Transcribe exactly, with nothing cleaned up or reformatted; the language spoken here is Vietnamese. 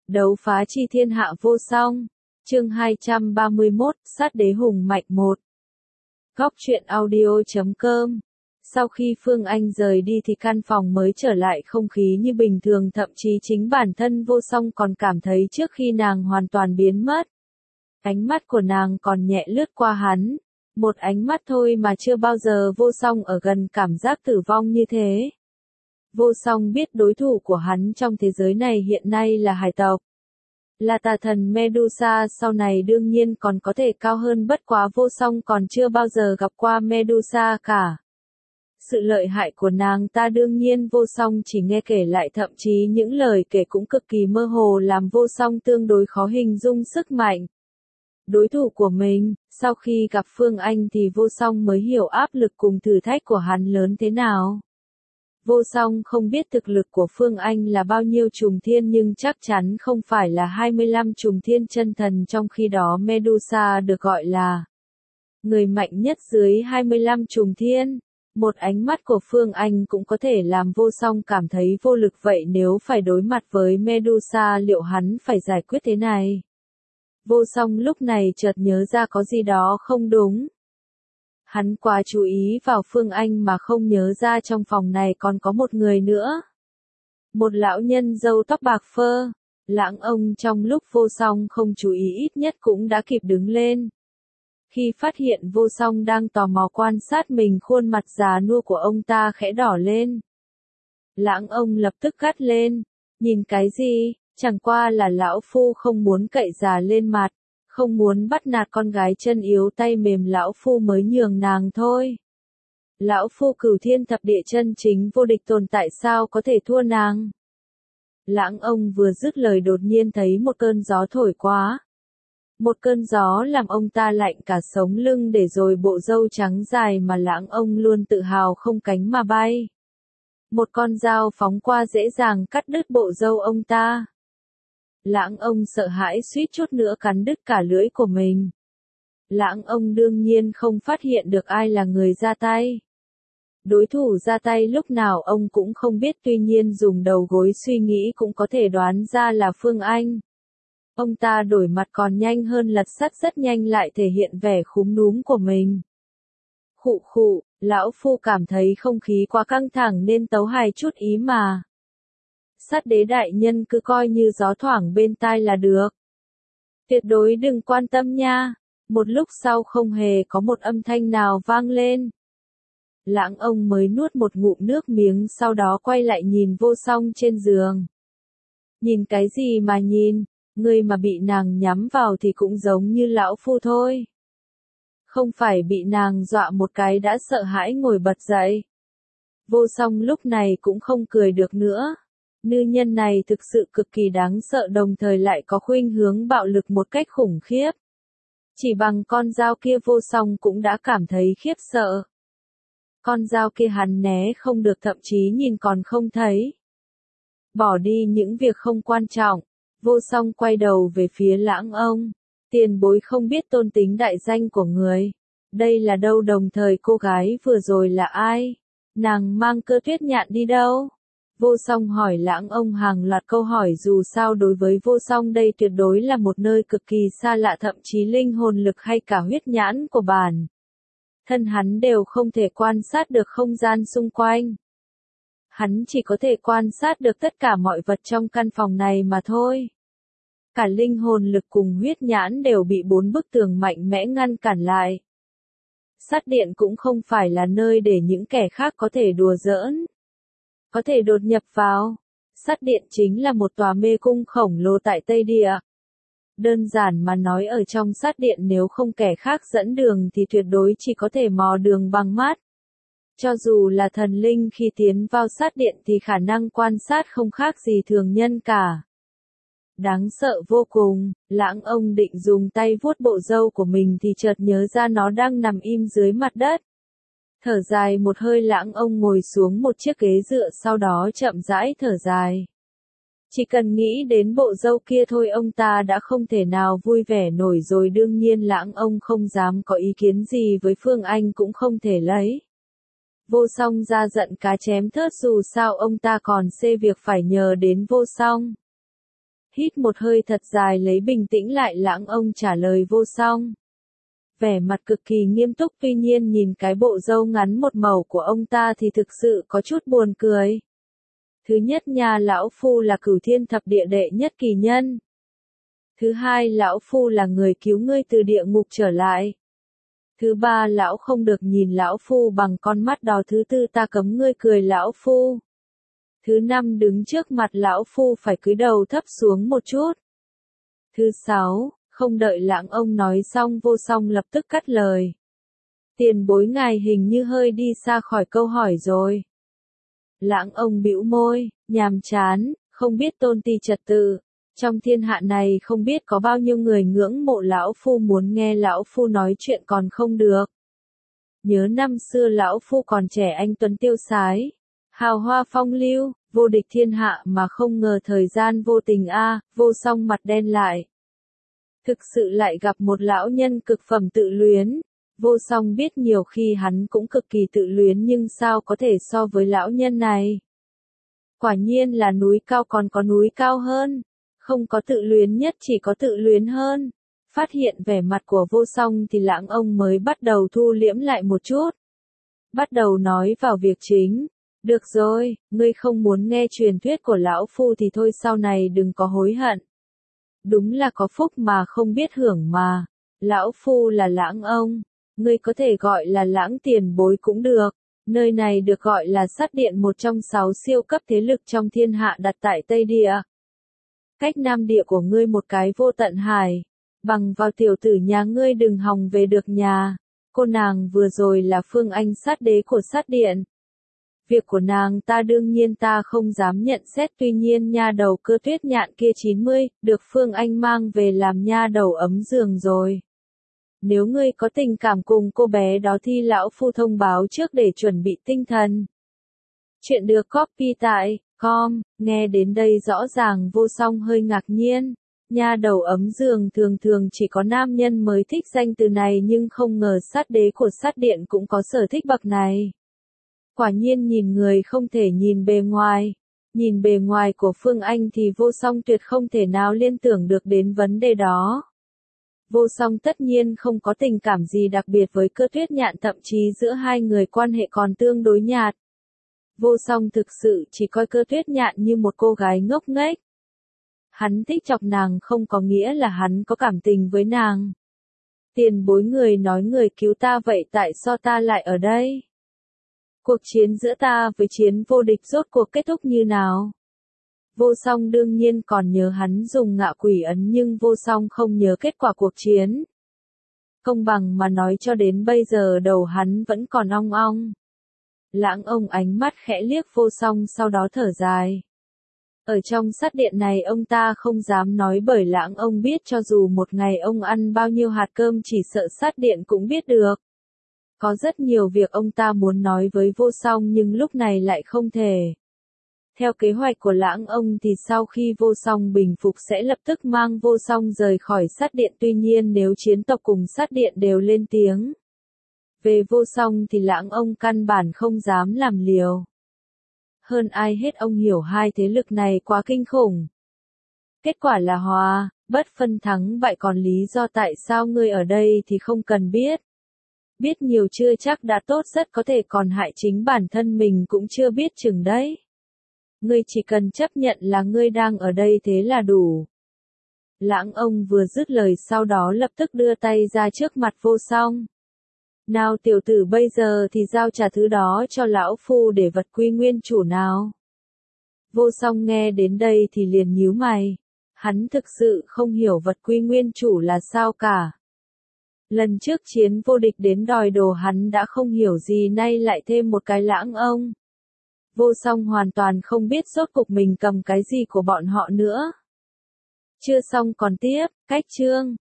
Đấu phá chi thiên hạ vô song. Chương hai trăm ba mươi mốt, sát đế hùng mạnh một. Góc truyện audio chấm com. Sau khi Phương Anh rời đi thì căn phòng mới trở lại không khí như bình thường, thậm chí chính bản thân Vô Song còn cảm thấy trước khi nàng hoàn toàn biến mất. Ánh mắt của nàng còn nhẹ lướt qua hắn. Một ánh mắt thôi mà chưa bao giờ Vô Song ở gần cảm giác tử vong như thế. Vô Song biết đối thủ của hắn trong thế giới này hiện nay là hải tộc. Là tà thần Medusa, sau này đương nhiên còn có thể cao hơn, bất quá Vô Song còn chưa bao giờ gặp qua Medusa cả. Sự lợi hại của nàng ta đương nhiên Vô Song chỉ nghe kể lại, thậm chí những lời kể cũng cực kỳ mơ hồ, làm Vô Song tương đối khó hình dung sức mạnh. Đối thủ của mình, sau khi gặp Phương Anh thì Vô Song mới hiểu áp lực cùng thử thách của hắn lớn thế nào. Vô Song không biết thực lực của Phương Anh là bao nhiêu trùng thiên, nhưng chắc chắn không phải là hai mươi lăm trùng thiên chân thần, trong khi đó Medusa được gọi là người mạnh nhất dưới hai mươi lăm trùng thiên. Một ánh mắt của Phương Anh cũng có thể làm Vô Song cảm thấy vô lực, vậy nếu phải đối mặt với Medusa liệu hắn phải giải quyết thế này? Vô Song lúc này chợt nhớ ra có gì đó không đúng. Hắn quá chú ý vào Phương Anh mà không nhớ ra trong phòng này còn có một người nữa. Một lão nhân râu tóc bạc phơ. Lãng ông trong lúc Vô Song không chú ý ít nhất cũng đã kịp đứng lên. Khi phát hiện Vô Song đang tò mò quan sát mình, khuôn mặt già nua của ông ta khẽ đỏ lên. Lãng ông lập tức gắt lên. Nhìn cái gì, chẳng qua là lão phu không muốn cậy già lên mặt. Không muốn bắt nạt con gái chân yếu tay mềm, lão phu mới nhường nàng thôi. Lão phu cửu thiên thập địa chân chính vô địch tồn tại, sao có thể thua nàng? Lãng ông vừa dứt lời đột nhiên thấy một cơn gió thổi quá. Một cơn gió làm ông ta lạnh cả sống lưng, để rồi bộ râu trắng dài mà lãng ông luôn tự hào không cánh mà bay. Một con dao phóng qua dễ dàng cắt đứt bộ râu ông ta. Lãng ông sợ hãi suýt chút nữa cắn đứt cả lưỡi của mình. Lãng ông đương nhiên không phát hiện được ai là người ra tay. Đối thủ ra tay lúc nào ông cũng không biết, tuy nhiên dùng đầu gối suy nghĩ cũng có thể đoán ra là Phương Anh. Ông ta đổi mặt còn nhanh hơn lật sắt, rất nhanh lại thể hiện vẻ khúm núm của mình. Khụ khụ, lão phu cảm thấy không khí quá căng thẳng nên tấu hài chút ý mà. Sát đế đại nhân cứ coi như gió thoảng bên tai là được. Tuyệt đối đừng quan tâm nha. Một lúc sau không hề có một âm thanh nào vang lên. Lãng ông mới nuốt một ngụm nước miếng, sau đó quay lại nhìn Vô Song trên giường. Nhìn cái gì mà nhìn, người mà bị nàng nhắm vào thì cũng giống như lão phu thôi. Không phải bị nàng dọa một cái đã sợ hãi ngồi bật dậy. Vô Song lúc này cũng không cười được nữa. Nữ nhân này thực sự cực kỳ đáng sợ, đồng thời lại có khuynh hướng bạo lực một cách khủng khiếp. Chỉ bằng con dao kia Vô Song cũng đã cảm thấy khiếp sợ. Con dao kia hắn né không được, thậm chí nhìn còn không thấy. Bỏ đi những việc không quan trọng, Vô Song quay đầu về phía lãng ông. Tiền bối không biết tôn tính đại danh của người. Đây là đâu, đồng thời cô gái vừa rồi là ai? Nàng mang Cơ Tuyết Nhạn đi đâu? Vô Song hỏi lãng ông hàng loạt câu hỏi, dù sao đối với Vô Song đây tuyệt đối là một nơi cực kỳ xa lạ, thậm chí linh hồn lực hay cả huyết nhãn của bản thân hắn đều không thể quan sát được không gian xung quanh. Hắn chỉ có thể quan sát được tất cả mọi vật trong căn phòng này mà thôi. Cả linh hồn lực cùng huyết nhãn đều bị bốn bức tường mạnh mẽ ngăn cản lại. Sát điện cũng không phải là nơi để những kẻ khác có thể đùa giỡn, có thể đột nhập vào. Sát điện chính là một tòa mê cung khổng lồ tại Tây Địa. Đơn giản mà nói, ở trong sát điện nếu không kẻ khác dẫn đường thì tuyệt đối chỉ có thể mò đường bằng mắt. Cho dù là thần linh khi tiến vào sát điện thì khả năng quan sát không khác gì thường nhân cả. Đáng sợ vô cùng. Lãng ông định dùng tay vuốt bộ râu của mình thì chợt nhớ ra nó đang nằm im dưới mặt đất. Thở dài một hơi, lãng ông ngồi xuống một chiếc ghế dựa, sau đó chậm rãi thở dài. Chỉ cần nghĩ đến bộ râu kia thôi ông ta đã không thể nào vui vẻ nổi rồi, đương nhiên lãng ông không dám có ý kiến gì với Phương Anh, cũng không thể lấy Vô Song ra giận cá chém thớt, dù sao ông ta còn xê việc phải nhờ đến Vô Song. Hít một hơi thật dài lấy bình tĩnh lại Lãng Ông trả lời Vô Song. Vẻ mặt cực kỳ nghiêm túc, tuy nhiên nhìn cái bộ râu ngắn một màu của ông ta thì thực sự có chút buồn cười. Thứ nhất nha, lão phu là Cửu Thiên Thập Địa đệ nhất kỳ nhân. Thứ hai, lão phu là người cứu ngươi từ địa ngục trở lại. Thứ ba, lão không được nhìn lão phu bằng con mắt đó. Thứ tư, ta cấm ngươi cười lão phu. Thứ năm, đứng trước mặt lão phu phải cúi đầu thấp xuống một chút. Thứ sáu, không đợi Lãng Ông nói xong, Vô Song lập tức cắt lời. Tiền bối ngài hình như hơi đi xa khỏi câu hỏi rồi. Lãng Ông bĩu môi, nhàm chán, không biết tôn ti trật tự. Trong thiên hạ này không biết có bao nhiêu người ngưỡng mộ lão phu, muốn nghe lão phu nói chuyện còn không được. Nhớ năm xưa lão phu còn trẻ anh tuấn tiêu sái, hào hoa phong lưu, vô địch thiên hạ, mà không ngờ thời gian vô tình a. Vô Song mặt đen lại. Thực sự lại gặp một lão nhân cực phẩm tự luyến. Vô Song biết nhiều khi hắn cũng cực kỳ tự luyến, nhưng sao có thể so với lão nhân này. Quả nhiên là núi cao còn có núi cao hơn. Không có tự luyến nhất, chỉ có tự luyến hơn. Phát hiện vẻ mặt của Vô Song thì Lãng Ông mới bắt đầu thu liễm lại một chút. Bắt đầu nói vào việc chính. Được rồi, ngươi không muốn nghe truyền thuyết của lão phu thì thôi, sau này đừng có hối hận. Đúng là có phúc mà không biết hưởng mà. Lão phu là Lãng Ông, ngươi có thể gọi là Lãng tiền bối cũng được. Nơi này được gọi là Sắt Điện, một trong sáu siêu cấp thế lực trong thiên hạ đặt tại Tây Địa. Cách Nam Địa của ngươi một cái vô tận hải. Bằng vào tiểu tử nhà ngươi đừng hòng về được nhà. Cô nàng vừa rồi là Phương Anh, sát đế của Sắt Điện. Việc của nàng ta đương nhiên ta không dám nhận xét, tuy nhiên nha đầu Cơ Tuyết Nhạn kia chín mươi, được Phương Anh mang về làm nha đầu ấm giường rồi. Nếu ngươi có tình cảm cùng cô bé đó thì lão phu thông báo trước để chuẩn bị tinh thần. Chuyện được copy tại com, nghe đến đây rõ ràng Vô Song hơi ngạc nhiên. Nha đầu ấm giường thường thường chỉ có nam nhân mới thích danh từ này, nhưng không ngờ sát đế của Sắt Điện cũng có sở thích bậc này. Quả nhiên nhìn người không thể nhìn bề ngoài. Nhìn bề ngoài của Phương Anh thì Vô Song tuyệt không thể nào liên tưởng được đến vấn đề đó. Vô Song tất nhiên không có tình cảm gì đặc biệt với Cơ Tuyết Nhạn, thậm chí giữa hai người quan hệ còn tương đối nhạt. Vô Song thực sự chỉ coi Cơ Tuyết Nhạn như một cô gái ngốc nghếch. Hắn thích chọc nàng không có nghĩa là hắn có cảm tình với nàng. Tiền bối, người nói người cứu ta, vậy tại sao ta lại ở đây? Cuộc chiến giữa ta với Chiến Vô Địch rốt cuộc kết thúc như nào? Vô Song đương nhiên còn nhớ hắn dùng ngạ quỷ ấn, nhưng Vô Song không nhớ kết quả cuộc chiến. Công bằng mà nói, cho đến bây giờ đầu hắn vẫn còn ong ong. Lãng Ông ánh mắt khẽ liếc Vô Song, sau đó thở dài. Ở trong Sắt Điện này ông ta không dám nói, bởi Lãng Ông biết cho dù một ngày ông ăn bao nhiêu hạt cơm chỉ sợ Sắt Điện cũng biết được. Có rất nhiều việc ông ta muốn nói với Vô Song nhưng lúc này lại không thể. Theo kế hoạch của Lãng Ông thì sau khi Vô Song bình phục sẽ lập tức mang Vô Song rời khỏi Sắt Điện, tuy nhiên nếu chiến tộc cùng Sắt Điện đều lên tiếng về Vô Song thì Lãng Ông căn bản không dám làm liều. Hơn ai hết ông hiểu hai thế lực này quá kinh khủng. Kết quả là hòa, bất phân thắng bại, còn lý do tại sao ngươi ở đây thì không cần biết. Biết nhiều chưa chắc đã tốt, rất có thể còn hại chính bản thân mình cũng chưa biết chừng đấy. Ngươi chỉ cần chấp nhận là ngươi đang ở đây thế là đủ. Lãng Ông vừa dứt lời sau đó lập tức đưa tay ra trước mặt Vô Song. Nào tiểu tử, bây giờ thì giao trả thứ đó cho lão phu để vật quy nguyên chủ nào. Vô Song nghe đến đây thì liền nhíu mày. Hắn thực sự không hiểu vật quy nguyên chủ là sao cả. Lần trước Chiến Vô Địch đến đòi đồ hắn đã không hiểu gì, nay lại thêm một cái Lãng Ông. Vô Song hoàn toàn không biết rốt cuộc mình cầm cái gì của bọn họ nữa. Chưa xong còn tiếp, cách chương.